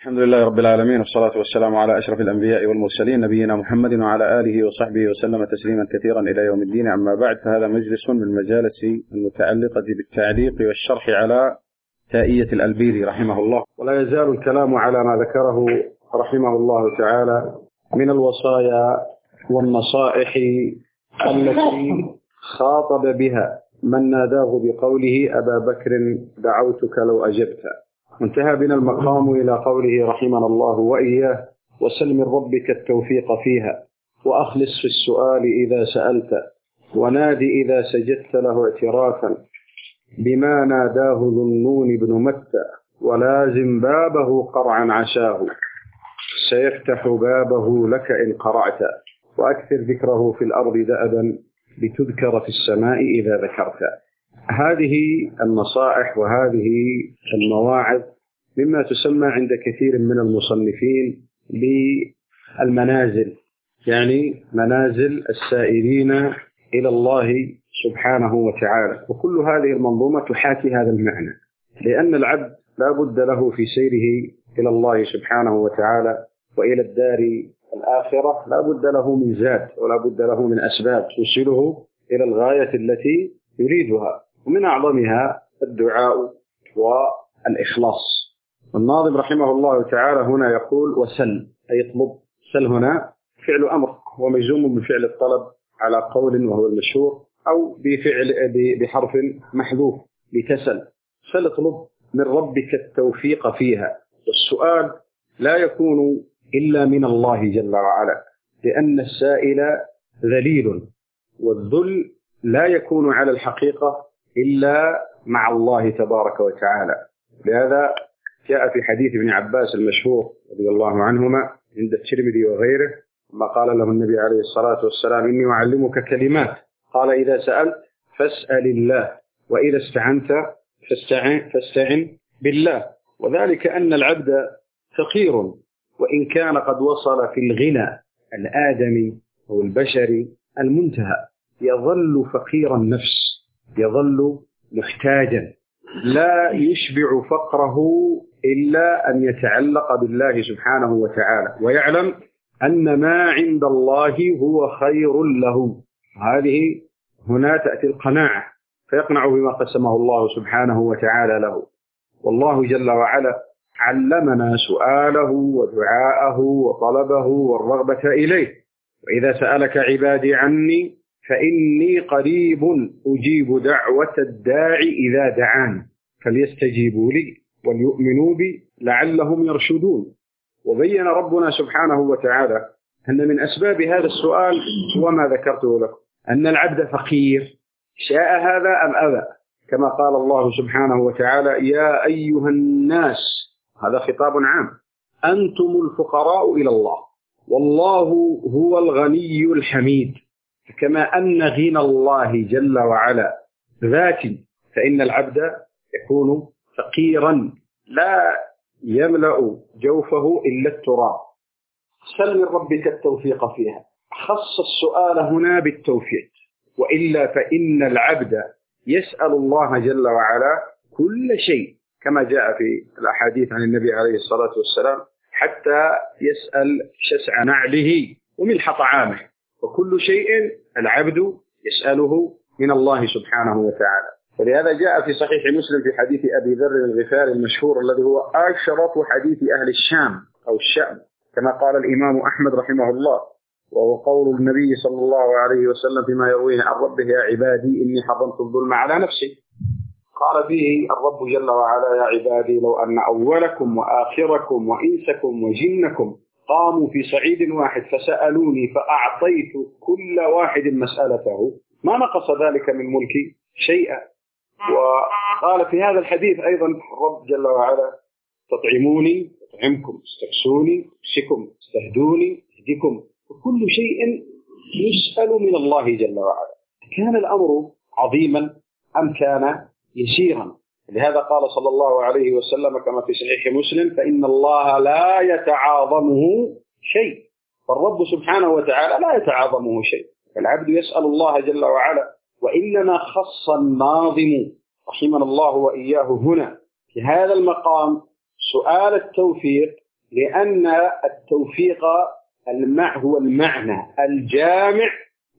الحمد لله رب العالمين، والصلاة والسلام على أشرف الأنبياء والمرسلين نبينا محمد وعلى آله وصحبه وسلم تسليما كثيرا إلى يوم الدين. أما بعد، فهذا مجلس من المجالس المتعلقة بالتعليق والشرح على تائية الألبيري رحمه الله، ولا يزال الكلام على ما ذكره رحمه الله تعالى من الوصايا والنصائح التي خاطب بها من ناداه بقوله أبا بكر دعوتك لو أجبت. انتهى بنا المقام إلى قوله رحمنا الله وإياه: وسل من ربك التوفيق فيها، وأخلص في السؤال إذا سألت، ونادي إذا سجدت له اعترافا بما ناداه ذو النون بن متى، ولازم بابه قرعا عشاه، سيفتح بابه لك إن قرعت، وأكثر ذكره في الأرض دأبا لتذكر في السماء إذا ذكرت. هذه النصائح وهذه المواعظ مما تسمى عند كثير من المصنفين بالمنازل، يعني منازل السائرين إلى الله سبحانه وتعالى. وكل هذه المنظومة تحاكي هذا المعنى، لأن العبد لا بد له في سيره إلى الله سبحانه وتعالى وإلى الدار الآخرة لا بد له من زاد، ولا بد له من أسباب توصله إلى الغاية التي يريدها، ومن أعظمها الدعاء والإخلاص. والناظم رحمه الله تعالى هنا يقول وسل، أي اطلب. سل هنا فعل أمر ومجزوم بفعل الطلب على قول وهو المشهور، أو بحرف محذوف لتسل. سل اطلب من ربك التوفيق فيها، والسؤال لا يكون إلا من الله جل وعلا، لأن السائل ذليل، والذل لا يكون على الحقيقة إلا مع الله تبارك وتعالى. لهذا جاء في حديث ابن عباس المشهور رضي الله عنهما عند الترمذي وغيره، ما قال له النبي عليه الصلاة والسلام: إني أعلمك كلمات، قال: إذا سألت فاسأل الله، وإذا استعنت فاستعن بالله. وذلك أن العبد فقير، وإن كان قد وصل في الغنى الآدمي أو البشري المنتهى، يظل فقير النفس، يظل محتاجا، لا يشبع فقره إلا أن يتعلق بالله سبحانه وتعالى، ويعلم أن ما عند الله هو خير له. هذه هنا تأتي القناعة، فيقنع بما قسمه الله سبحانه وتعالى له. والله جل وعلا علمنا سؤاله ودعاءه وطلبه والرغبة إليه: وإذا سألك عبادي عني فإني قريب أجيب دعوة الداعي إذا دعاني فليستجيبوا لي وليؤمنوا بي لعلهم يرشدون. وبين ربنا سبحانه وتعالى أن من أسباب هذا السؤال هو ما ذكرته لكم، أن العبد فقير شاء هذا أم أبى، كما قال الله سبحانه وتعالى: يا أيها الناس، هذا خطاب عام، أنتم الفقراء إلى الله والله هو الغني الحميد. كما أن غنى الله جل وعلا ذاتي، فإن العبد يكون فقيرا لا يملأ جوفه إلا التراب. سل من ربك التوفيق فيها، خص السؤال هنا بالتوفيق، وإلا فإن العبد يسأل الله جل وعلا كل شيء، كما جاء في الأحاديث عن النبي عليه الصلاة والسلام: حتى يسأل شسع نعله وملح طعامه. وكل شيء العبد يسأله من الله سبحانه وتعالى. ولهذا جاء في صحيح مسلم في حديث أبي ذر الغفاري المشهور، الذي هو أشرف حديث أهل الشام أو الشام، كما قال الإمام أحمد رحمه الله، وهو قول النبي صلى الله عليه وسلم فيما يرويه عن ربه: يا عبادي إني حرمت الظلم على نفسي. قال فيه الرب جل وعلا: يا عبادي لو أن أولكم وآخركم وإنسكم وجنكم قاموا في صعيد واحد فسألوني فأعطيت كل واحد مسألته ما نقص ذلك من ملكي شيئا. وقال في هذا الحديث أيضا الرب جل وعلا: تطعموني أطعمكم، استكسوني أكسكم، استهدوني أهدكم. وكل شيء يسأل من الله جل وعلا. كان الأمر عظيما أم كان يسيرا؟ لهذا قال صلى الله عليه وسلم كما في صحيح مسلم: فإن الله لا يتعاظمه شيء. فالرب سبحانه وتعالى لا يتعاظمه شيء، العبد يسأل الله جل وعلا. وإنما خص الناظم رحمنا الله وإياه هنا في هذا المقام سؤال التوفيق لأن التوفيق هو المعنى الجامع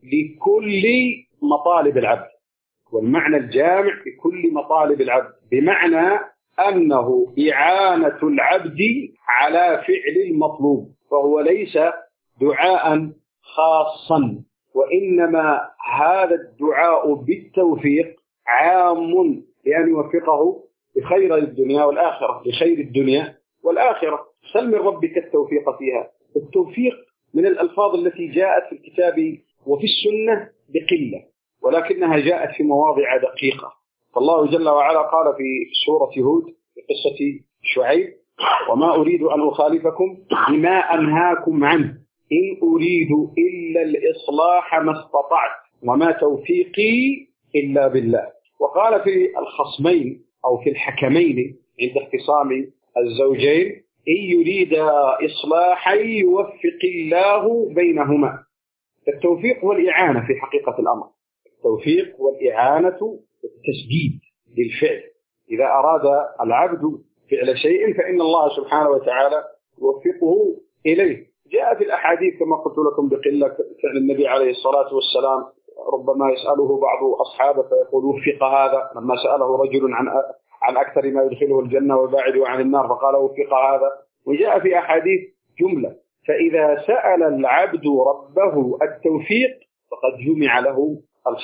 لكل مطالب العبد، والمعنى الجامع لكل مطالب العبد، بمعنى أنه إعانة العبد على فعل المطلوب، فهو ليس دعاء خاصا، وإنما هذا الدعاء بالتوفيق عام لأن يوفقه بخير الدنيا والآخرة، بخير الدنيا والآخرة. سل من ربك التوفيق فيها. التوفيق من الألفاظ التي جاءت في الكتاب وفي السنة بقلة، ولكنها جاءت في مواضع دقيقة. فالله جل وعلا قال في سورة هود في قصة شعيب: وما أريد أن أخالفكم بما أنهاكم عنه إن أريد إلا الإصلاح ما استطعت وما توفيقي إلا بالله. وقال في الخصمين أو في الحكمين عند اختصام الزوجين: إن يريد إصلاحا يوفق الله بينهما. التوفيق والإعانة في حقيقة الأمر، التوفيق والإعانة والتسديد للفعل. إذا أراد العبد فعل شيء فإن الله سبحانه وتعالى يوفقه إليه. جاء في الأحاديث كما قلت لكم بقلة فعل النبي عليه الصلاة والسلام، ربما يسأله بعض أصحابه فيقول: وفق هذا. لما سأله رجل عن أكثر ما يدخله الجنة ويباعده عن النار فقال: وفق هذا. وجاء في أحاديث جملة. فإذا سأل العبد ربه التوفيق فقد جمع له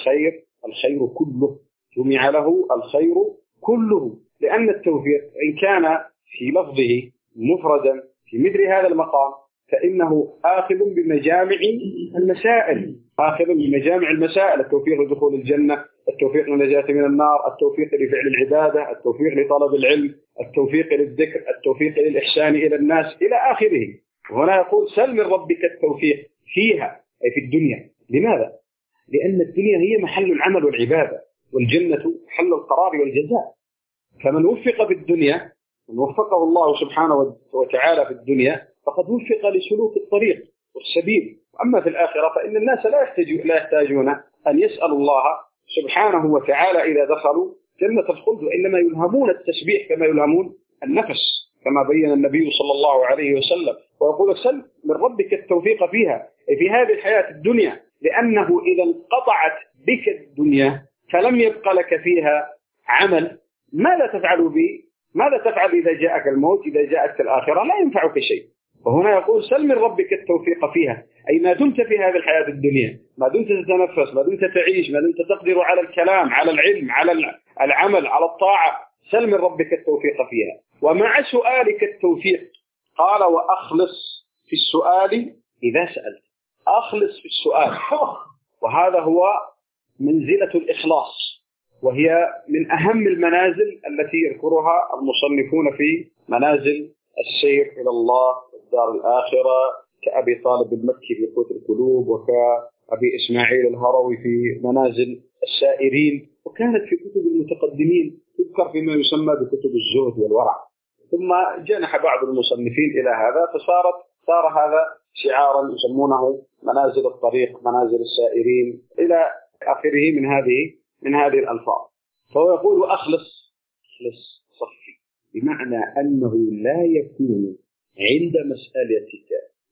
الخير كله، جمع له الخير كله، لأن التوفيق إن كان في لفظه مفردا في مثل هذا المقام فإنه آخذ بمجامع المسائل، آخذ بمجامع المسائل: التوفيق لدخول الجنة، التوفيق للنجاة من النار، التوفيق لفعل العبادة، التوفيق لطلب العلم، التوفيق للذكر، التوفيق للإحسان إلى الناس إلى آخره. وهنا يقول: سل من ربك التوفيق فيها، أي في الدنيا. لماذا؟ لأن الدنيا هي محل العمل والعبادة، والجنة محل القرار والجزاء. فمن وفق في الدنيا، من وفقه الله سبحانه وتعالى في الدنيا، فقد وفق لسلوك الطريق والسبيل. أما في الآخرة فإن الناس لا يحتاجون أن يسألوا الله سبحانه وتعالى إذا دخلوا جنة الخلد، وإنما يلهمون التسبيح كما يلهمون النفس، كما بين النبي صلى الله عليه وسلم. ويقول: سل من ربك التوفيق فيها، أي في هذه الحياة الدنيا، لأنه إذا انقطعت بك الدنيا فلم يبق لك فيها عمل، ماذا تفعل إذا جاءك الموت؟ إذا جاءت الآخرة لا ينفعك شيء. وهنا يقول: سل من ربك التوفيق فيها، أي ما دمت في هذه الحياة الدنيا، ما دمت تتنفس، ما دمت تعيش، ما دمت تقدر على الكلام، على العلم، على العمل، على الطاعة، سل من ربك التوفيق فيها. ومع سؤالك التوفيق قال: وأخلص في السؤال إذا سألت. أخلص في السؤال، وهذا هو منزلة الإخلاص، وهي من أهم المنازل التي يذكرها المصنفون في منازل السير إلى الله والدار الآخرة، كأبي طالب المكي في قوت القلوب، وكأبي إسماعيل الهروي في منازل السائرين، وكانت في كتب المتقدمين تذكر فيما يسمى بكتب الزهد والورع. ثم جنح بعض المصنفين إلى هذا صار هذا شعارا يسمونه منازل الطريق، منازل السائرين إلى آخره من هذه الألفاظ. فهو يقول: أخلص صفي، بمعنى أنه لا يكون عند مسألتك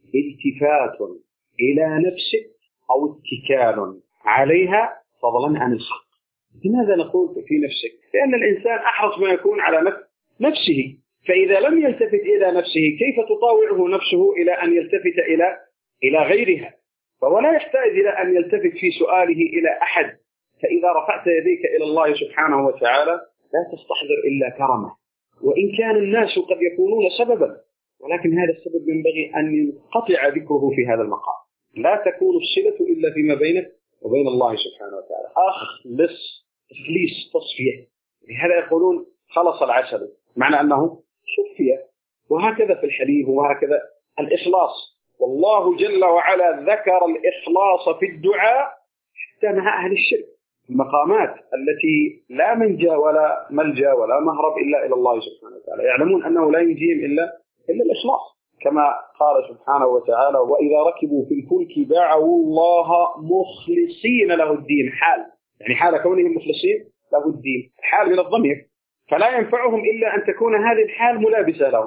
التفات إلى نفسك أو اتكال عليها فضلا عن الخلق. لماذا نقول في نفسك؟ لأن الإنسان أحرص ما يكون على نفسه، فإذا لم يلتفت إلى نفسه كيف تطاوعه نفسه إلى أن يلتفت إلى غيرها؟ فهو لا يحتاج إلى أن يلتفت في سؤاله إلى أحد. فإذا رفعت يديك إلى الله سبحانه وتعالى لا تستحضر إلا كرمه، وإن كان الناس قد يكونون سببا، ولكن هذا السبب ينبغي أن ينقطع ذكره في هذا المقام. لا تكون الصلة إلا فيما بينك وبين الله سبحانه وتعالى. أخلص، تخليص، تصفية. لهذا يقولون: خلص العسل، معنى أنه صفية. وهكذا في الحديث، وهكذا الإخلاص. والله جل وعلا ذكر الإخلاص في الدعاء حتى مع أهل الشرك، المقامات التي لا منجا ولا ملجا ولا مهرب إلا إلى الله سبحانه وتعالى، يعلمون أنه لا ينجيهم إلا الإخلاص، كما قال سبحانه وتعالى: وإذا ركبوا في الفلك دعوا الله مخلصين له الدين. حال، يعني حال كونهم مخلصين له الدين، حال من الضمير، فلا ينفعهم إلا أن تكون هذه الحال ملابسة لهم.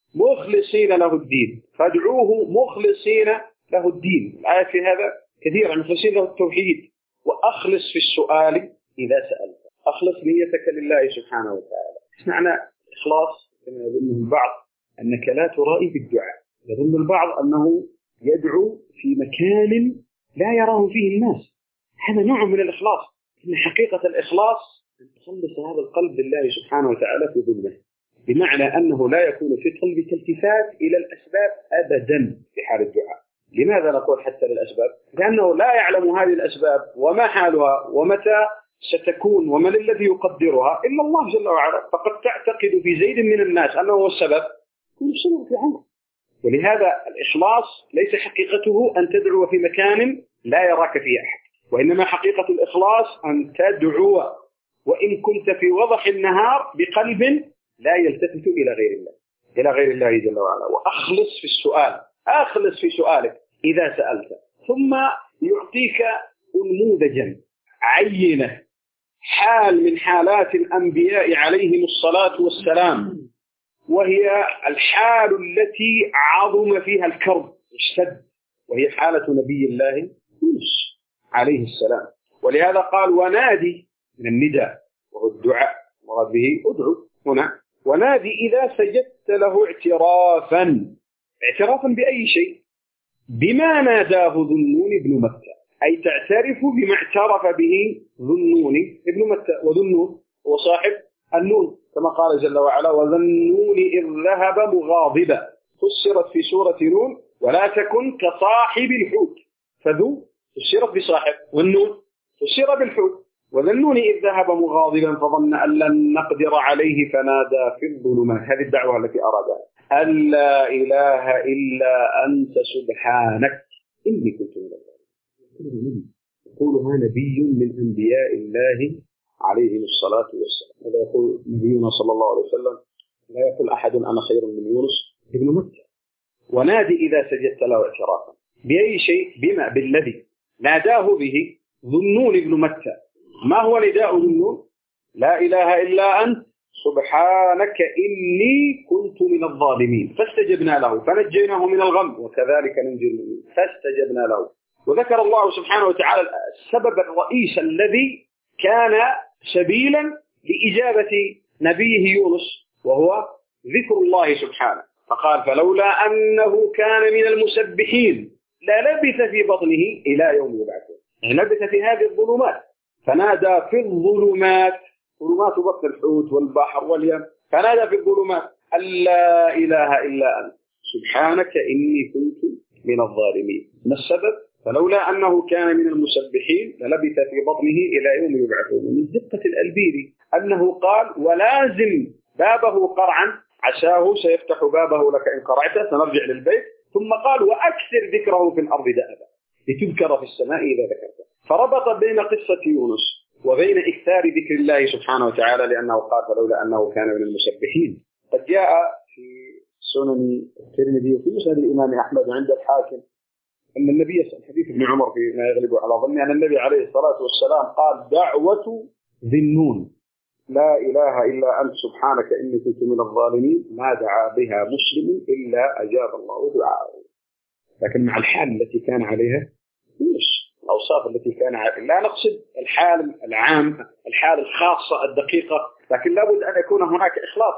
مخلصين له الدين، فادعوه مخلصين له الدين. الآية في هذا كثيرا، مخلصين له التوحيد. وأخلص في السؤال إذا سألت، أخلص نيتك لله سبحانه وتعالى. معنى إخلاص كما يظن البعض أنك لا ترائي بالدعاء، يظن البعض أنه يدعو في مكان لا يراه فيه الناس، هذا نوع من الإخلاص. إن حقيقة الإخلاص أن تخلص هذا القلب لله سبحانه وتعالى في ظلمه، بمعنى أنه لا يكون في قلبك التفات إلى الأسباب أبدا في حال الدعاء. لماذا نقول حتى للأسباب؟ لأنه لا يعلم هذه الأسباب وما حالها ومتى ستكون ومن الذي يقدرها إلا الله جل وعلا. فقد تعتقد في زيد من الناس أنه هو السبب، كل السبب في عمره. ولهذا الإخلاص ليس حقيقته أن تدعو في مكان لا يراك فيه أحد، وإنما حقيقة الإخلاص أن تدعو وإن كنت في وضح النهار بقلب لا يلتفت إلى غير الله، إلى غير الله جل وعلا. وأخلص في السؤال، أخلص في سؤالك إذا سألت. ثم يعطيك نموذجا عينة، حال من حالات الأنبياء عليهم الصلاة والسلام، وهي الحال التي عظم فيها الكرب اشتد، وهي حالة نبي الله يونس عليه السلام. ولهذا قال ونادي من النداء وهو الدعاء، مراد به ادعو هنا. ونادي إذا سجدت له اعترافا بأي شيء؟ بما ناداه ذو النون ابن متى، أي تعترف بما اعترف به ذو النون ابن متى. وذو النون هو صاحب النون، كما قال جل وعلا وذو النون إذ ذهب مغاضبا، فسرت في سورة نون ولا تكن كصاحب الحوت، فذو فسرت بصاحب، والنون فسر بالحوت. وذو النون إذ ذهب مغاضبا فظن أن لن نقدر عليه فنادى في الظلمات، هذه الدعوة التي أرادها، أن لا إله إلا أنت سبحانك إني كنت من الظالمين. يقولها نبي من أنبياء الله عليهم الصلاة والسلام. هذا يقول نبينا صلى الله عليه وسلم لا يقول أحد أنا خير من يونس ابن متى. ونادي إذا سجدت له اعترافا بأي شيء؟ بما بالذي ناداه به ذو النون ابن متى. ما هو نداء ذو النون؟ لا إله إلا أنت سبحانك إني كنت من الظالمين، فاستجبنا له فنجيناه من الغم وكذلك ننجي المؤمنين. فاستجبنا له. وذكر الله سبحانه وتعالى السبب الرئيس الذي كان سبيلا لإجابة نبيه يونس، وهو ذكر الله سبحانه. فقال فلولا أنه كان من المسبحين للبث في بطنه إلى يوم يبعثون، يعني لبث في هذه الظلمات. فنادى في الظلمات، ظلمات بطن الحوت والبحر واليم، فنادى في الظلمات أن لا إله إلا أنت سبحانك إني كنت من الظالمين. ما السبب؟ فلولا أنه كان من المسبحين للبث في بطنه إلى يوم يبعثون. من دقة الألبيري أنه قال ولازم بابه قرعا عساه سيفتح بابه لك إن قرعته، سنرجع للبيت. ثم قال وأكثر ذكره في الأرض دأبا لتذكر في السماء إذا ذكرته. فربط بين قصة يونس وبين إكثار ذكر الله سبحانه وتعالى، لأنه قال فلولا أنه كان من المسبحين. قد جاء في سنن الترمذي وفي مسند الإمام أحمد عند الحاكم أن النبي حديث ابن عمر فيما يغلب على ظني أن النبي عليه الصلاة والسلام قال دعوة ذي النون لا إله إلا أنت سبحانك إني كنت من الظالمين ما دعا بها مسلم إلا أجاب الله دعاءه. لكن مع الحال التي كان عليها الأوصاف التي كان عليها، لا نقصد الحال العام، الحال الخاصة الدقيقة، لكن لابد أن يكون هناك إخلاص،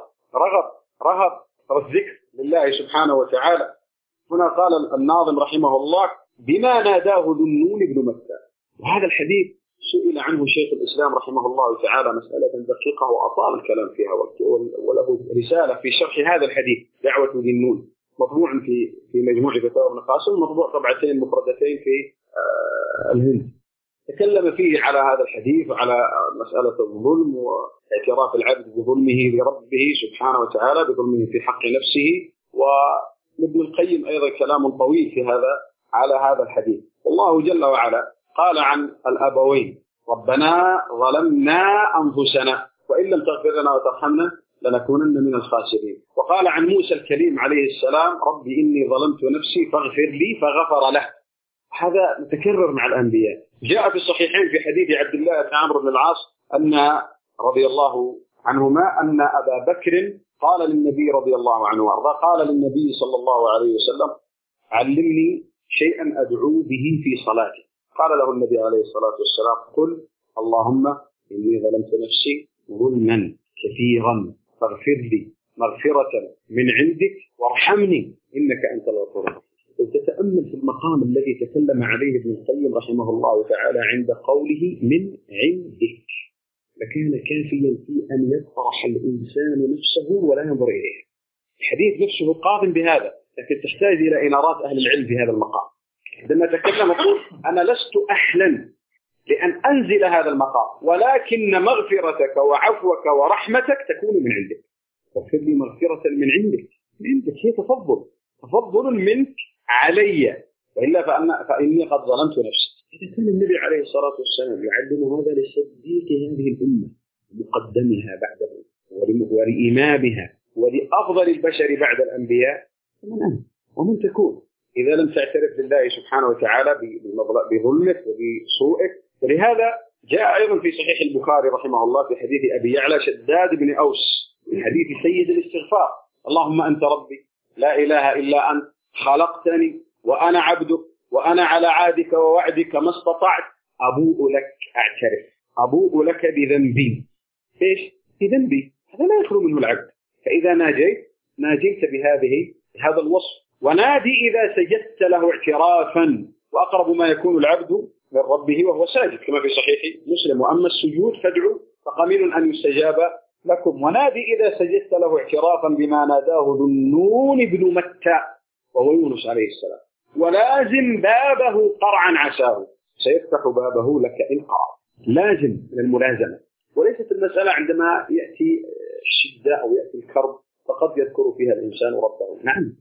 رغب الذكر لله سبحانه وتعالى. هنا قال الناظم رحمه الله بما ناداه ذو النون ابن متى. وهذا الحديث سئل عنه شيخ الإسلام رحمه الله تعالى مسألة دقيقة وأطال الكلام فيها، وله رسالة في شرح هذا الحديث دعوة ذي النون، مطبوع في مجموع فتاوى ابن قاسم، مطبوع طبعتين مفردتين في الهند. تكلم فيه على هذا الحديث وعلى مسألة الظلم واعتراف العبد بظلمه لربه سبحانه وتعالى، بظلمه في حق نفسه. وابن القيم أيضا كلام طويل في هذا على هذا الحديث. والله جل وعلا قال عن الأبوين ربنا ظلمنا أنفسنا وإن لم تغفر لنا وترحمنا لنكونن من الخاسرين. وقال عن موسى الكليم عليه السلام ربي إني ظلمت نفسي فاغفر لي فغفر له. هذا متكرر مع الأنبياء. جاء في الصحيحين في حديث عبد الله بن عمرو بن العاص أن رضي الله عنهما أن أبا بكر قال للنبي رضي الله عنه وارضاه، قال للنبي صلى الله عليه وسلم: علمني شيئا أدعو به في صلاتي. قال له النبي عليه الصلاة والسلام: قل اللهم إني ظلمت نفسي ظلما كثيرا فاغفر لي مغفرة من عندك وارحمني إنك أنت الغفور الرحيم. وتتأمل في المقام الذي تكلم عليه ابن القيم رحمه الله تعالى عند قوله من عندك، لكان كافيا في أن يطرح الإنسان نفسه ولا ينظر إليه. الحديث نفسه قادم بهذا، لكن تحتاج إلى إنارات أهل العلم في هذا المقام. عندما أتكلم أقول أنا لست أهلا لأن أنزل هذا المقام، ولكن مغفرتك وعفوك ورحمتك تكون من عندك. واغفر لي مغفرة من عندك، من عندك هي تفضل منك علي، وإلا فإني قد ظلمت نفسي. إذا كان النبي عليه الصلاة والسلام يعلم هذا لصديق هذه الأمة مقدمها بعده ولإمامها ولأفضل البشر بعد الأنبياء، فمن أنت ومن تكون إذا لم تعترف بالله سبحانه وتعالى بظلمك وبسوءك؟ ولهذا جاء أيضا في صحيح البخاري رحمه الله في حديث أبي يعلى شداد بن أوس من حديث سيد الاستغفار: اللهم أنت ربي لا إله إلا أنت خلقتني وأنا عبدك وأنا على عهدك ووعدك ما استطعت أبوء لك، أعترف أبوء لك بذنبي. إيش؟ بذنبي، هذا لا يخلو منه العبد. فإذا ناجيت بهذا الوصف. ونادي إذا سجدت له اعترافا، وأقرب ما يكون العبد من ربه وهو ساجد كما في صحيح مسلم: وأما السجود فادعوا فقميل أن يستجاب لكم. ونادي إذا سجدت له اعترافا بما ناداه ذو النون بن متى وهو يونس عليه السلام: ولازم بابه قرعا عساه سيفتح بابه لك إن قرع. لازم من الملازمة، وليست المسألة عندما يأتي الشدة أو يأتي الكرب فقد يذكر فيها الإنسان ربه. نعم،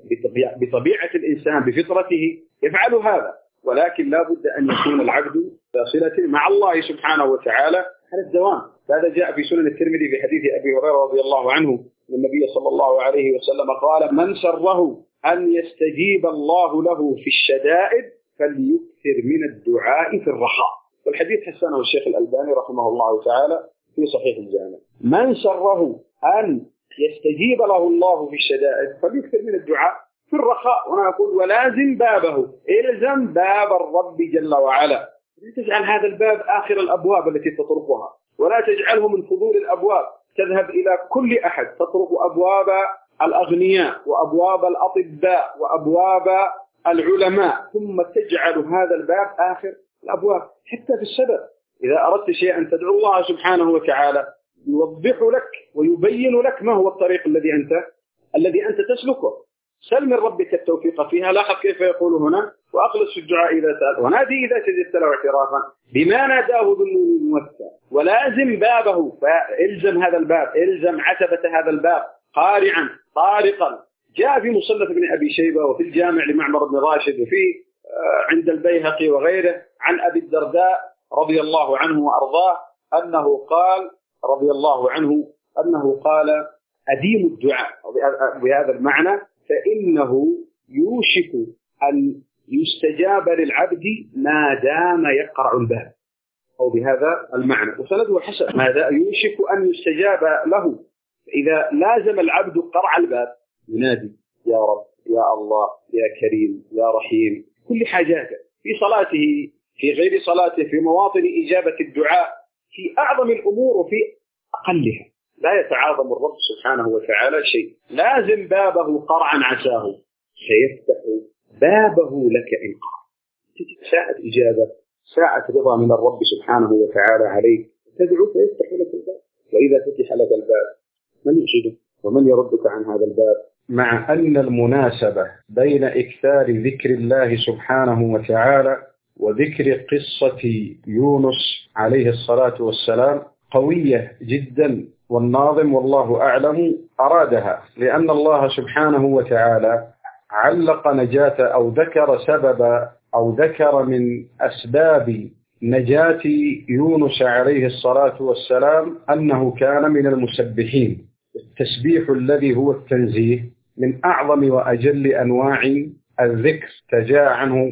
بطبيعة الإنسان بفطرته يفعل هذا، ولكن لا بد أن يكون العبد صلة مع الله سبحانه وتعالى على الدوام. هذا جاء في سنن الترمذي في حديث أبي هريرة رضي الله عنه أن النبي صلى الله عليه وسلم قال: من سره أن يستجيب الله له في الشدائد فليكثر من الدعاء في الرخاء. والحديث حسنه الشيخ الألباني رحمه الله تعالى في صحيح الجامع. من سره أن يستجيب له الله في الشدائد فليكثر من الدعاء في الرخاء. وأنا أقول ولازم بابه، إلزم باب الرب جل وعلا. لا تجعل هذا الباب آخر الأبواب التي تطرقها، ولا تجعله من فضول الأبواب تذهب إلى كل أحد، تطرق أبواب الأغنياء وأبواب الأطباء وأبواب العلماء، ثم تجعل هذا الباب آخر الأبواب. حتى في السبب إذا أردت شيئا تدعو الله سبحانه وتعالى يوضح لك ويبين لك ما هو الطريق الذي أنت تسلكه. سل من ربك التوفيق فيها. لاحظ كيف يقول هنا: وأخلص في الدعاء إذا سأل، ونادي إذا سجدت له اعترافا بما ناداه ذو النون الموسى، ولازم بابه. فإلزم هذا الباب، إلزم عتبة هذا الباب قارعا طارقا. جاء في مصنف ابن أبي شيبة وفي الجامع لمعمر بن راشد وفي عند البيهقي وغيره عن أبي الدرداء رضي الله عنه وأرضاه أنه قال رضي الله عنه أنه قال: أديم الدعاء بهذا المعنى فإنه يوشك أن يستجاب للعبد ما دام يقرع الباب، أو بهذا المعنى. وسنده حسن، ما يوشك أن يستجاب له. إذا لازم العبد قرع الباب ينادي: يا رب، يا الله، يا كريم، يا رحيم، كل حاجاته في صلاته، في غير صلاته، في مواطن إجابة الدعاء، في أعظم الأمور وفي أقلها. لا يتعاظم الرب سبحانه وتعالى شيء. لازم بابه قرعا عساه سيفتح بابه لك إن قرع. تجد ساعة إجابة، ساعة رضا من الرب سبحانه وتعالى عليك، تدعو فيفتح لك الباب. وإذا فتح لك الباب من يرشدك ومن يردك عن هذا الباب؟ مع أن المناسبة بين إكثار ذكر الله سبحانه وتعالى وذكر قصة يونس عليه الصلاة والسلام قوية جدا، والناظم والله أعلم أرادها، لأن الله سبحانه وتعالى علق نجاة أو ذكر سبب أو ذكر من أسباب نجاة يونس عليه الصلاة والسلام أنه كان من المسبحين. التسبيح الذي هو التنزيه من أعظم وأجل أنواع الذكر. تجاء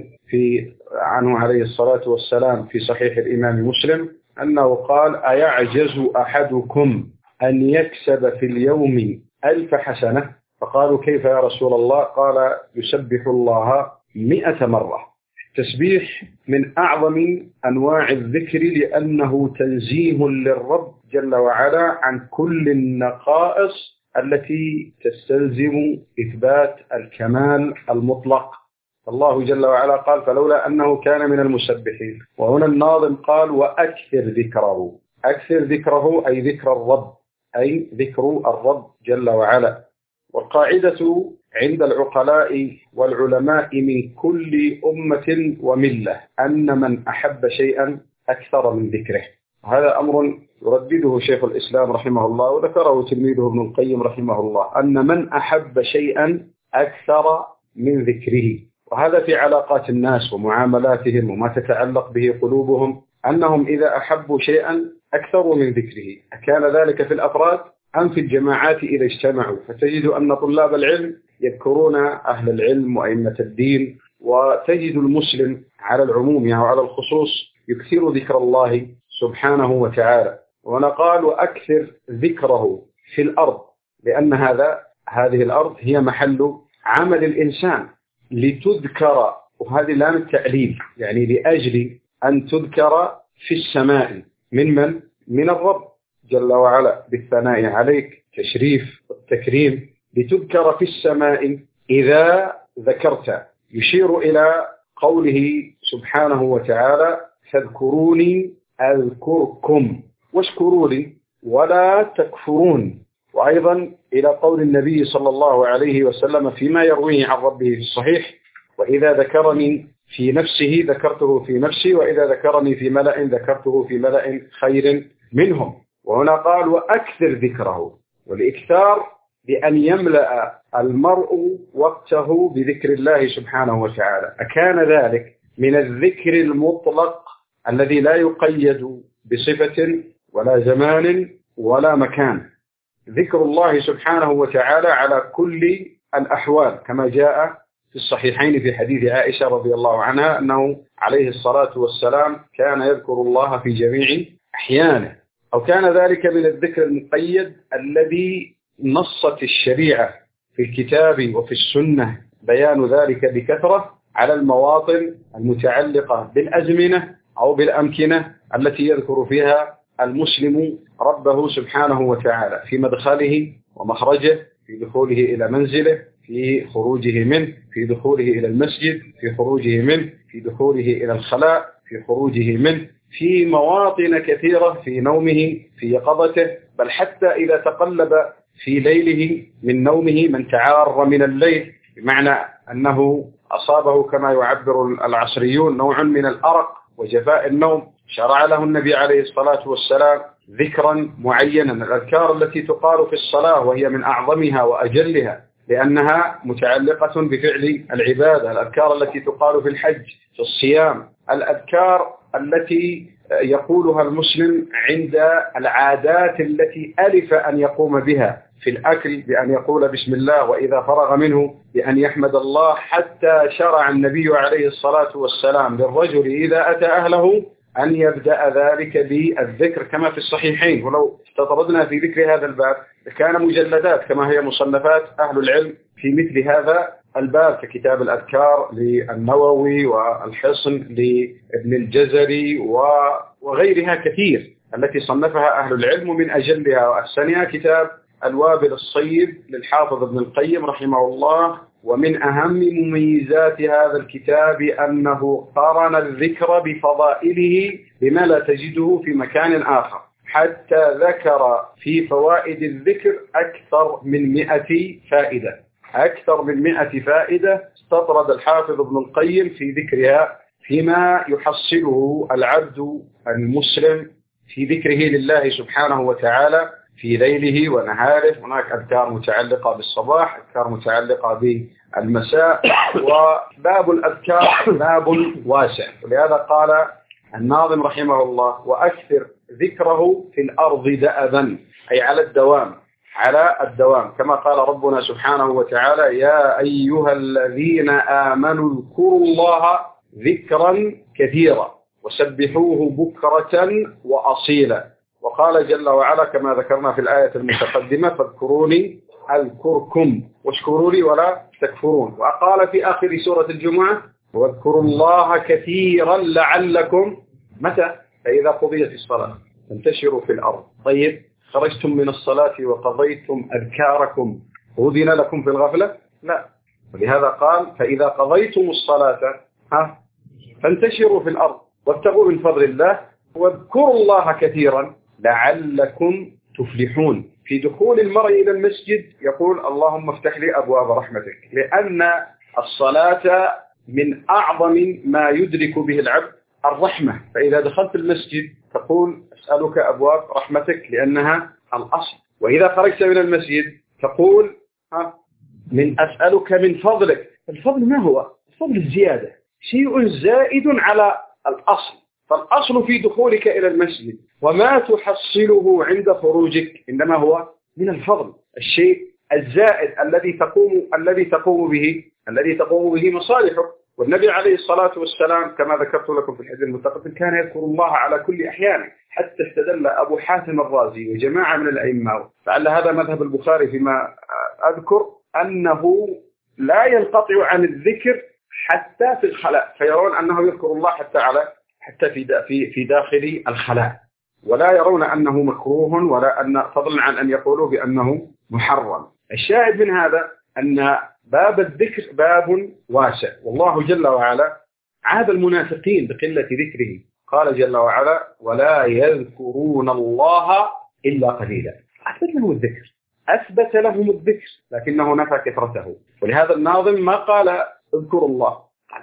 عنه عليه الصلاة والسلام في صحيح الإمام مسلم أنه قال: أيعجز أحدكم أن يكسب في اليوم 1000 حسنة. فقالوا كيف يا رسول الله؟ قال يسبح الله 100 مرة. التسبيح من أعظم أنواع الذكر لأنه تنزيه للرب جل وعلا عن كل النقائص التي تستلزم إثبات الكمال المطلق. الله جل وعلا قال فلولا أنه كان من المسبحين. وهنا الناظم قال وأكثر ذكره. أكثر ذكره أي ذكر الرب، أي ذكر الرب جل وعلا. والقاعدة عند العقلاء والعلماء من كل أمة وملة أن من أحب شيئا أكثر من ذكره. هذا أمر يردده شيخ الإسلام رحمه الله وذكره تلميذه ابن القيم رحمه الله، أن من أحب شيئا أكثر من ذكره. وهذا في علاقات الناس ومعاملاتهم وما تتعلق به قلوبهم، أنهم إذا أحبوا شيئا أكثروا من ذكره. أكان ذلك في الأفراد أم في الجماعات إذا اجتمعوا؟ فتجد أن طلاب العلم يذكرون أهل العلم وأئمة الدين، وتجد المسلم على العموم يعني وعلى الخصوص يكثر ذكر الله سبحانه وتعالى. ونقال وأكثر ذكره في الأرض، لأن هذه الأرض هي محل عمل الإنسان لتذكر، وهذه لام التعليل يعني لأجل أن تذكر في السماء من الرب جل وعلا بالثناء عليك، تشريف والتكريم، لتذكر في السماء إذا ذكرت. يشير إلى قوله سبحانه وتعالى فاذكروني أذكركم واشكروا لي ولا تكفرون. وأيضا إلى قول النبي صلى الله عليه وسلم فيما يرويه عن ربه في الصحيح وإذا ذكرني في نفسه ذكرته في نفسي وإذا ذكرني في ملأ ذكرته في ملأ خير منهم. وهنا قال وأكثر ذكره، والإكثار بأن يملأ المرء وقته بذكر الله سبحانه وتعالى. أكان ذلك من الذكر المطلق الذي لا يقيد بصفة ولا زمان ولا مكان، ذكر الله سبحانه وتعالى على كل الأحوال، كما جاء في الصحيحين في حديث عائشة رضي الله عنها أنه عليه الصلاة والسلام كان يذكر الله في جميع أحيانه. أو كان ذلك من الذكر المقيد الذي نصت الشريعة في الكتاب وفي السنة بيان ذلك بكثرة على المواطن المتعلقة بالأزمنة أو بالأمكنة التي يذكر فيها المسلم ربه سبحانه وتعالى في مدخله ومخرجه، في دخوله إلى منزله، في خروجه منه، في دخوله إلى المسجد، في خروجه منه، في دخوله إلى الخلاء، في خروجه منه، في مواطن كثيرة، في نومه، في يقظته، بل حتى إذا تقلب في ليله من نومه من تعار من الليل، بمعنى أنه أصابه كما يعبر العصريون نوع من الأرق وجفاء النوم، شرع له النبي عليه الصلاة والسلام ذكرا معينا، الأذكار التي تقال في الصلاة وهي من أعظمها وأجلها لأنها متعلقة بفعل العبادة، الأذكار التي تقال في الحج، في الصيام، الأذكار التي يقولها المسلم عند العادات التي ألف أن يقوم بها، في الأكل بأن يقول بسم الله، وإذا فرغ منه بأن يحمد الله، حتى شرع النبي عليه الصلاة والسلام للرجل إذا أتى أهله أن يبدأ ذلك بالذكر كما في الصحيحين. ولو استطردنا في ذكر هذا الباب كان مجلدات كما هي مصنفات أهل العلم في مثل هذا الباب، ككتاب الأذكار للنووي والحصن لابن الجزري وغيرها كثير التي صنفها أهل العلم، ومن أجلها وأحسنها كتاب الوابل الصيب للحافظ ابن القيم رحمه الله. ومن أهم مميزات هذا الكتاب أنه قارن الذكر بفضائله بما لا تجده في مكان آخر، حتى ذكر في فوائد الذكر أكثر من 100 فائدة، أكثر من 100 فائدة استطرد الحافظ ابن القيم في ذكرها فيما يحصله العبد المسلم في ذكره لله سبحانه وتعالى في ليله ونهاره. هناك أذكار متعلقة بالصباح، أذكار متعلقة بالمساء، وباب الأذكار باب واسع. ولهذا قال الناظم رحمه الله وأكثر ذكره في الأرض دأبا، أي على الدوام، على الدوام، كما قال ربنا سبحانه وتعالى يا أيها الذين آمنوا اذكروا الله ذكرا كثيرا وسبحوه بكرة وأصيلا. وقال جل وعلا كما ذكرنا في الآية المتقدمة فاذكروني أذكركم واشكروا لي ولا تكفرون. وقال في آخر سورة الجمعة واذكروا الله كثيرا لعلكم متى؟ فإذا قضيت الصلاة فانتشروا في الأرض. طيب خرجتم من الصلاة وقضيتم أذكاركم أذن لكم في الغفلة؟ لا. ولهذا قال فإذا قضيتم الصلاة فانتشروا في الأرض وابتغوا من فضل الله واذكروا الله كثيرا لعلكم تفلحون. في دخول المرء إلى المسجد يقول اللهم افتح لي أبواب رحمتك، لأن الصلاة من أعظم ما يدرك به العبد الرحمة. فإذا دخلت المسجد تقول أسألك أبواب رحمتك لأنها الأصل. وإذا خرجت من المسجد تقول من أسألك من فضلك. الفضل ما هو؟ الفضل الزيادة، شيء زائد على الأصل. فالأصل في دخولك إلى المسجد وما تحصله عند خروجك إنما هو من الفضل، الشيء الزائد الذي تقوم به مصالحك. والنبي عليه الصلاة والسلام كما ذكرت لكم في الحديث المتقدم كان يذكر الله على كل أحيانه، حتى استدل أبو حاتم الرازي وجماعة من الأئمة، فعل هذا مذهب البخاري فيما أذكر، أنه لا ينقطع عن الذكر حتى في الخلاء، فيرون أنه يذكر الله حتى في داخل الخلاء، ولا يرون أنه مكروه ولا أن فضلا عن أن يقولوا بأنه محرم. الشاهد من هذا أن باب الذكر باب واسع، والله جل وعلا عاب المنافقين بقلة ذكره. قال جل وعلا ولا يذكرون الله إلا قليلا. أثبت لهم الذكر لكنه نفى كثرته. ولهذا الناظم ما قال اذكروا الله، قال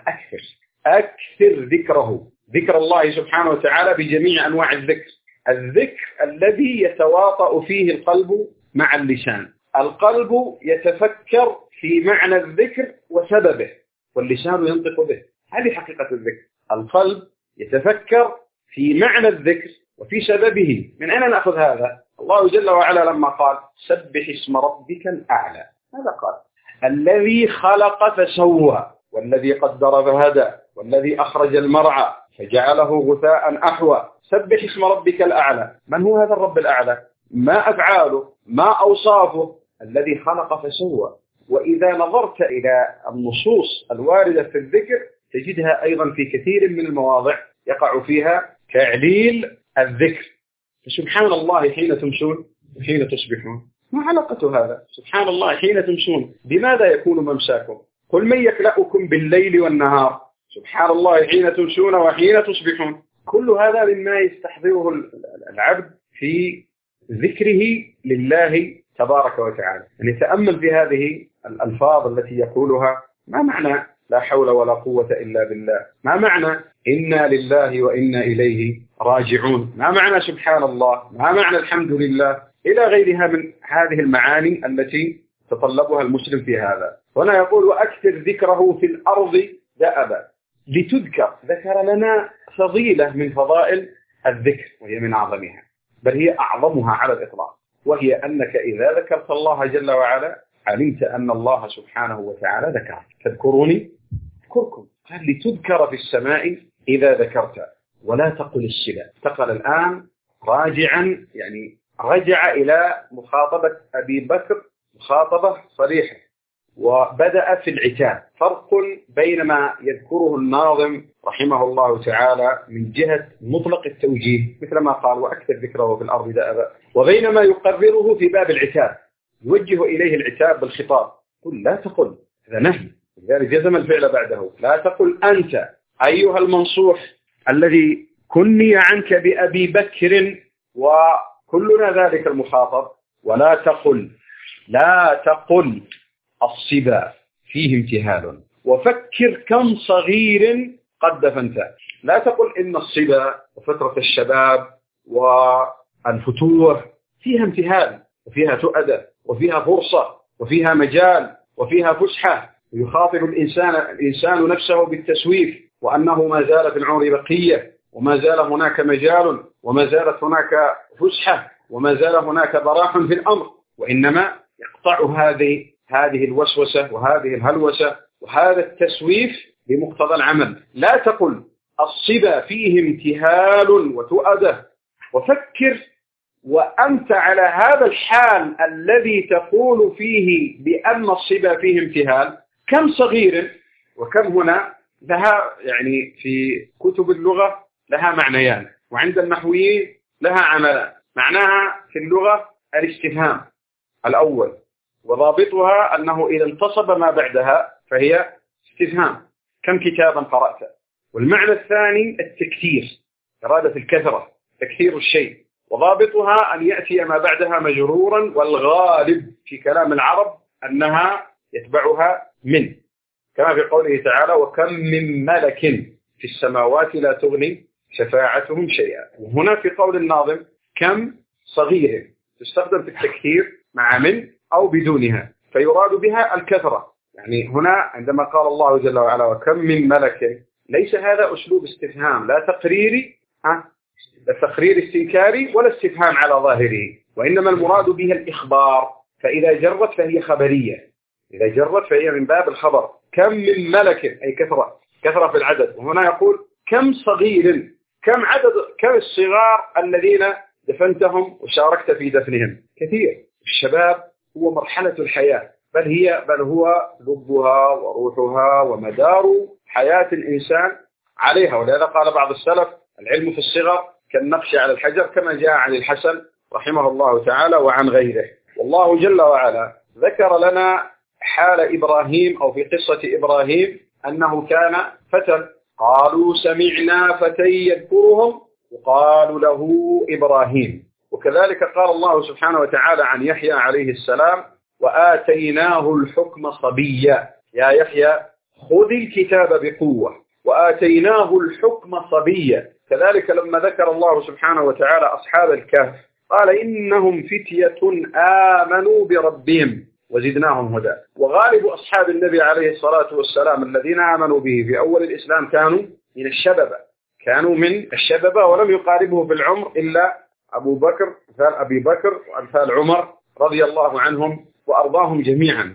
أكثر ذكره، ذكر الله سبحانه وتعالى بجميع أنواع الذكر الذي يتواطأ فيه القلب مع اللسان. القلب يتفكر في معنى الذكر وسببه واللسان ينطق به. هذه حقيقة الذكر. القلب يتفكر في معنى الذكر وفي سببه. من أين نأخذ هذا؟ الله جل وعلا لما قال سبح اسم ربك الأعلى، هذا قال الذي خلق فسوى والذي قدر فهدى والذي أخرج المرعى فجعله غثاء أحوى. سبح اسم ربك الأعلى. من هو هذا الرب الأعلى؟ ما أفعاله؟ ما أوصافه؟ الذي خلق فسوى. وإذا نظرت إلى النصوص الواردة في الذكر تجدها أيضا في كثير من المواضع يقع فيها تعليل الذكر. فسبحان الله حين تمسون وحين تصبحون، ما علاقة هذا؟ سبحان الله حين تمسون، بماذا يكون ممساكم؟ قل من يكلأكم بالليل والنهار، سبحان الله حين تمسون وحين تصبحون. كل هذا مما يستحضره العبد في ذكره لله تبارك وتعالى. يعني تأمل في هذه الألفاظ التي يقولها. ما معنى لا حول ولا قوة إلا بالله؟ ما معنى إنا لله وإنا إليه راجعون؟ ما معنى سبحان الله؟ ما معنى الحمد لله؟ إلى غيرها من هذه المعاني التي تطلبها المسلم في هذا. هنا يقول وأكثر ذكره في الأرض دأبا لتذكر. ذكر لنا فضيلة من فضائل الذكر وهي من أعظمها، بل هي أعظمها على الإطلاق، وهي أنك إذا ذكرت الله جل وعلا علمت أن الله سبحانه وتعالى ذكرك. تذكروني أذكركم. قال لتذكر في السماء إذا ذكرت ولا تقل الصلة. انتقل الآن راجعا، يعني رجع إلى مخاطبة أبي بكر مخاطبة صريحة، وبدأ في العتاب. فرق بين ما يذكره الناظم رحمه الله تعالى من جهة مطلق التوجيه مثل ما قال وأكثر ذكره في الأرض دأبا، وبين ما يقرره في باب العتاب، يوجه إليه العتاب بالخطاب. قل لا تقل، هذا نهي، لذلك جزم الفعل بعده. لا تقل أنت أيها المنصوح الذي كني عنك بأبي بكر وكلنا ذلك المخاطب. ولا تقل، لا تقل الصبا فيه امتهال وفكر كم صغير قد دفنت. لا تقل إن الصبا وفترة الشباب والفتوة فيها امتهال وفيها تؤدة وفيها فرصة وفيها مجال وفيها فسحة. ويخاطب الإنسان نفسه بالتسويف وأنه ما زال في العمر بقية، وما زال هناك مجال، وما زالت هناك فسحة، وما زال هناك براح في الأمر. وإنما يقطع هذه الوسوسة وهذه الهلوسة وهذا التسويف بمقتضى العمل. لا تقل الصبا فيه امتهال وتؤدة وفكر وأنت على هذا الحال الذي تقول فيه بأن الصبا فيه امتهال، كم صغير وكم هنا لها يعني في كتب اللغة لها معنيان، وعند النحويين لها عملان. معناها في اللغة الاستفهام الأول، وضابطها أنه إذا انتصب ما بعدها فهي استفهام، كم كتابا قرأت. والمعنى الثاني التكثير، إرادة الكثرة، تكثير الشيء، وضابطها أن يأتي ما بعدها مجرورا، والغالب في كلام العرب أنها يتبعها من، كما في قوله تعالى وكم من ملك في السماوات لا تغني شفاعتهم شيئا. وهنا في قول الناظم كم صغير تستخدم في التكثير مع من أو بدونها، فيراد بها الكثرة. يعني هنا عندما قال الله جل وعلا وكم من ملك، ليس هذا أسلوب استفهام لا تقريري لا تقرير استنكاري ولا استفهام على ظاهره، وإنما المراد بها الإخبار، فإذا جرت فهي خبرية، إذا جرت فهي من باب الخبر. كم من ملك أي كثرة، كثرة في العدد. وهنا يقول كم صغير، كم عدد، كم الصغار الذين دفنتهم وشاركت في دفنهم، كثير. الشباب هو مرحلة الحياة، بل هو لبها وروحها ومدار حياة الإنسان عليها. ولهذا قال بعض السلف العلم في الصغر كالنقش على الحجر، كما جاء عن الحسن رحمه الله تعالى وعن غيره. والله جل وعلا ذكر لنا حال إبراهيم، أو في قصة إبراهيم، أنه كان فتى، قالوا سمعنا فتى يذكرهم وقالوا له إبراهيم. وكذلك قال الله سبحانه وتعالى عن يحيى عليه السلام وآتيناه الحكم صبيا، يا يحيى خذ الكتاب بقوة، وآتيناه الحكم صبيا. كذلك لما ذكر الله سبحانه وتعالى أصحاب الكهف قال إنهم فتية آمنوا بربهم وزدناهم هدى. وغالب أصحاب النبي عليه الصلاة والسلام الذين آمنوا به في أول الإسلام كانوا من الشباب، كانوا من الشباب، ولم يقاربه بالعمر إلا أبو بكر، أمثال أبي بكر وأمثال عمر رضي الله عنهم وأرضاهم جميعا.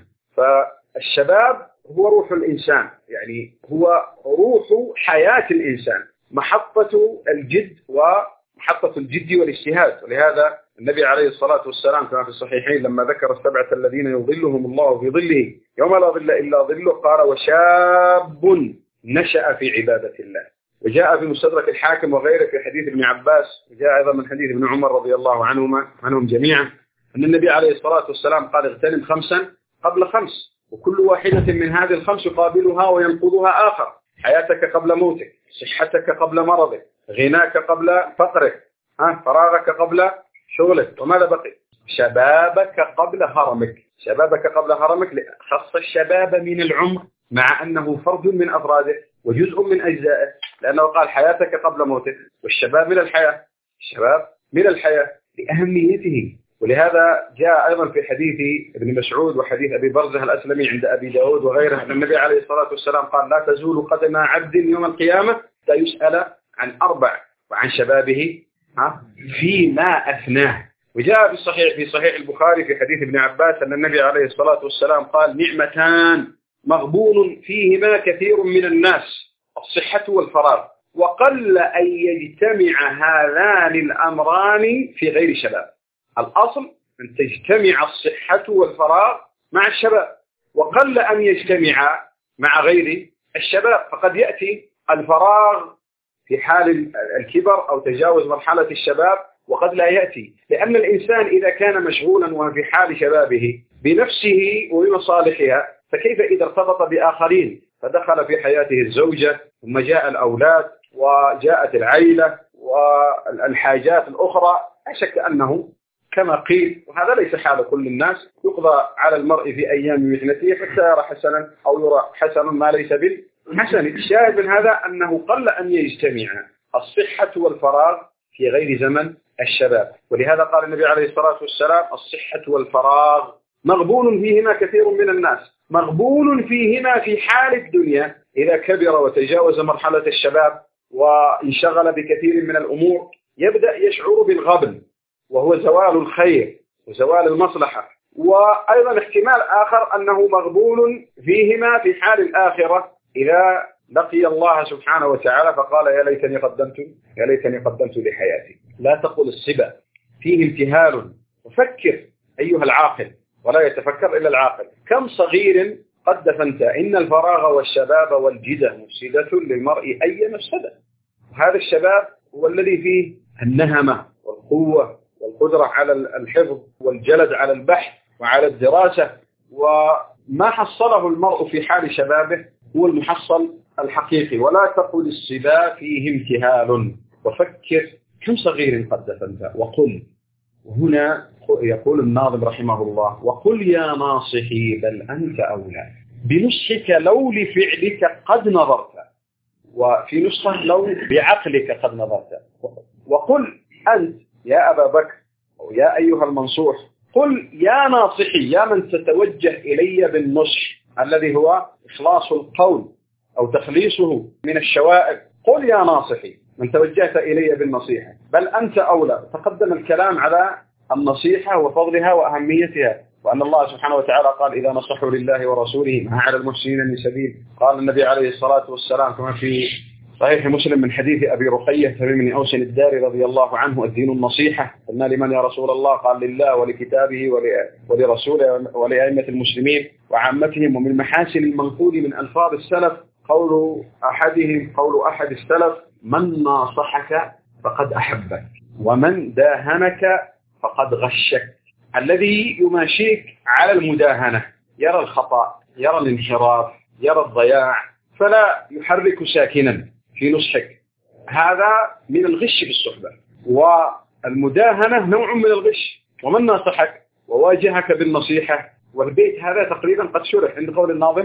فالشباب هو روح الإنسان، يعني هو روح حياة الإنسان، محطة الجد ومحطة الجد والاجتهاد. ولهذا النبي عليه الصلاة والسلام كما في الصحيحين لما ذكر السبعة الذين يظلهم الله في ظله يوم لا ظل إلا ظله قال وشاب نشأ في عبادة الله. وجاء في مستدرك الحاكم وغيره في حديث ابن عباس، وجاء أيضا من حديث ابن عمر رضي الله عنهم جميعا، أن النبي عليه الصلاة والسلام قال اغتنم 5 قبل 5، وكل واحدة من هذه ال5 يقابلها وينقضها آخر: حياتك قبل موتك، صحتك قبل مرضك، غناك قبل فقرك، فراغك قبل شغلك، وماذا بقي؟ شبابك قبل هرمك. شبابك قبل هرمك خص الشباب من العمر مع أنه فرد من أفراده وجزء من أجزائه، لأنه قال حياتك قبل موتك، والشباب من الحياة، الشباب من الحياة لأهميته. ولهذا جاء أيضا في حديث ابن مسعود وحديث أبي برزة الأسلمي عند أبي داود وغيره أن النبي عليه الصلاة والسلام قال لا تزول قدم عبد يوم القيامة حتى يسأل عن 4: وعن شبابه فيما أفناه. وجاء في صحيح البخاري في حديث ابن عباس أن النبي عليه الصلاة والسلام قال نعمتان مغبون فيهما كثير من الناس: الصحة والفراغ، وقل أن يجتمع هذان الأمران في غير شباب. الأصل أن تجتمع الصحة والفراغ مع الشباب، وقل أن يجتمع مع غير الشباب. فقد يأتي الفراغ في حال الكبر أو تجاوز مرحلة الشباب، وقد لا يأتي، لأن الإنسان إذا كان مشغولا وفي حال شبابه بنفسه وبمصالحها، فكيف إذا ارتبط بآخرين فدخل في حياته الزوجة، ثم جاء الأولاد وجاءت العائلة والحاجات الأخرى؟ لا شك أنه كما قيل، وهذا ليس حال كل الناس، يقضى على المرء في أيام محنته حتى يرى حسنا أو يرى حسن ما ليس بالحسن. الشاهد من هذا أنه قل أن يجتمع الصحة والفراغ في غير زمن الشباب. ولهذا قال النبي عليه الصلاة والسلام الصحة والفراغ مغبون فيهما كثير من الناس. مغبون فيهما في حال الدنيا، إذا كبر وتجاوز مرحلة الشباب وانشغل بكثير من الأمور يبدأ يشعر بالغبن، وهو زوال الخير وزوال المصلحة. وأيضا احتمال آخر أنه مغبون فيهما في حال الآخرة، إذا لقي الله سبحانه وتعالى فقال يا ليتني قدمت لحياتي. لا تقل الصبا، فيه امتهال. وفكر أيها العاقل، ولا يتفكر إلا العاقل، كم صغير قد دفنت؟ إن الفراغ والشباب والجدة مفسدة للمرء أي مفسدة. هذا الشباب هو الذي فيه النهمة والقوة والقدرة على الحفظ والجلد على البحث وعلى الدراسة، وما حصله المرء في حال شبابه هو المحصل الحقيقي. ولا تقل الصبا فيه امتهال، وفكر كم صغير قد دفنت. وقل، وهنا يقول الناظم رحمه الله: وقل يا ناصحي بل أنت أولى بنصحك لو لفعلك قد نظرت. وفي نسخة لو بعقلك قد نظرت. وقل أنت يا أبا بكر أو يا أيها المنصوح، قل يا ناصحي، يا من تتوجه إلي بالنصح الذي هو إخلاص القول أو تخليصه من الشوائب. قل يا ناصحي من توجهت إلي بالنصيحة، بل أنت أولى. تقدم الكلام على النصيحة وفضلها وأهميتها، وأن الله سبحانه وتعالى قال: إذا نصحوا لله ورسوله ما على المحسنين من سبيل. قال النبي عليه الصلاة والسلام كما في صحيح مسلم من حديث أبي رقية تميم بن أوس الداري رضي الله عنه: الدين النصيحة. قلنا: لمن يا رسول الله؟ قال: لله ولكتابه ولرسوله ولأئمة المسلمين وعامتهم. ومن محاسن المنقول من ألفاظ السلف قول أحد السلف: من ناصحك فقد أحبك، ومن داهنك فقد غشك. الذي يماشيك على المداهنة يرى الخطأ، يرى الانحراف، يرى الضياع، فلا يحرك ساكنا في نصحك. هذا من الغش في الصحبة، والمداهنة نوع من الغش. ومن ناصحك وواجهك بالنصيحة، والبيت هذا تقريبا قد شرح عند قول الناظم: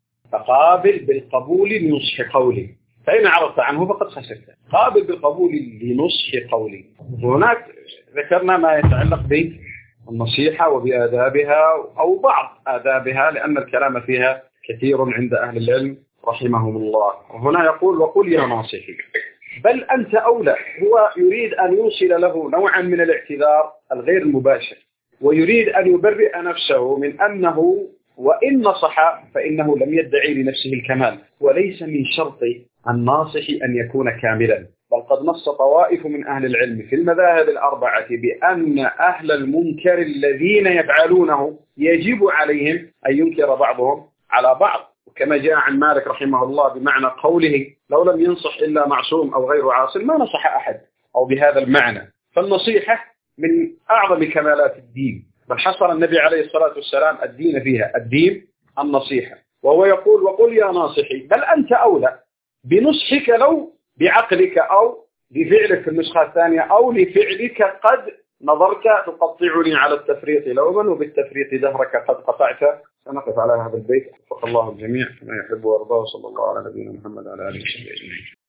فقابل بالقبول لنصح قولي، فإن عرضت عنه فقد خسرت. قابل بالقبول لنصح قولي. وهناك ذكرنا ما يتعلق بالنصيحة وبآدابها أو بعض آدابها، لأن الكلام فيها كثير عند أهل العلم رحمهم الله. وهنا يقول: وقل يا ناصحي بل أنت أولى. هو يريد أن يوصل له نوعا من الاعتذار الغير المباشر، ويريد أن يبرئ نفسه من أنه وإن نصح فإنه لم يدعي لنفسه الكمال، وليس من شرط الناصح أن يكون كاملا. بل قد نص طوائف من أهل العلم في المذاهب الأربعة بأن أهل المنكر الذين يفعلونه يجب عليهم أن ينكر بعضهم على بعض، وكما جاء عن مالك رحمه الله بمعنى قوله: لو لم ينصح إلا معصوم أو غير عاصم ما نصح أحد، أو بهذا المعنى. فالنصيحة من أعظم كمالات الدين، بل حصر النبي عليه الصلاة والسلام الدين فيها، الدين النصيحة. وهو يقول: وقل يا ناصحي بل أنت أولى بنصحك لو بعقلك أو بفعلك في النسخة الثانية، أو لفعلك قد نظرت تقطعني على التفريط لوما وبالتفريط دهرك قد قطعت. سنقف على هذا البيت. وفق الله الجميع كما يحب ويرضى، صلى الله على نبينا محمد وعلى آله وصحبه أجمعين.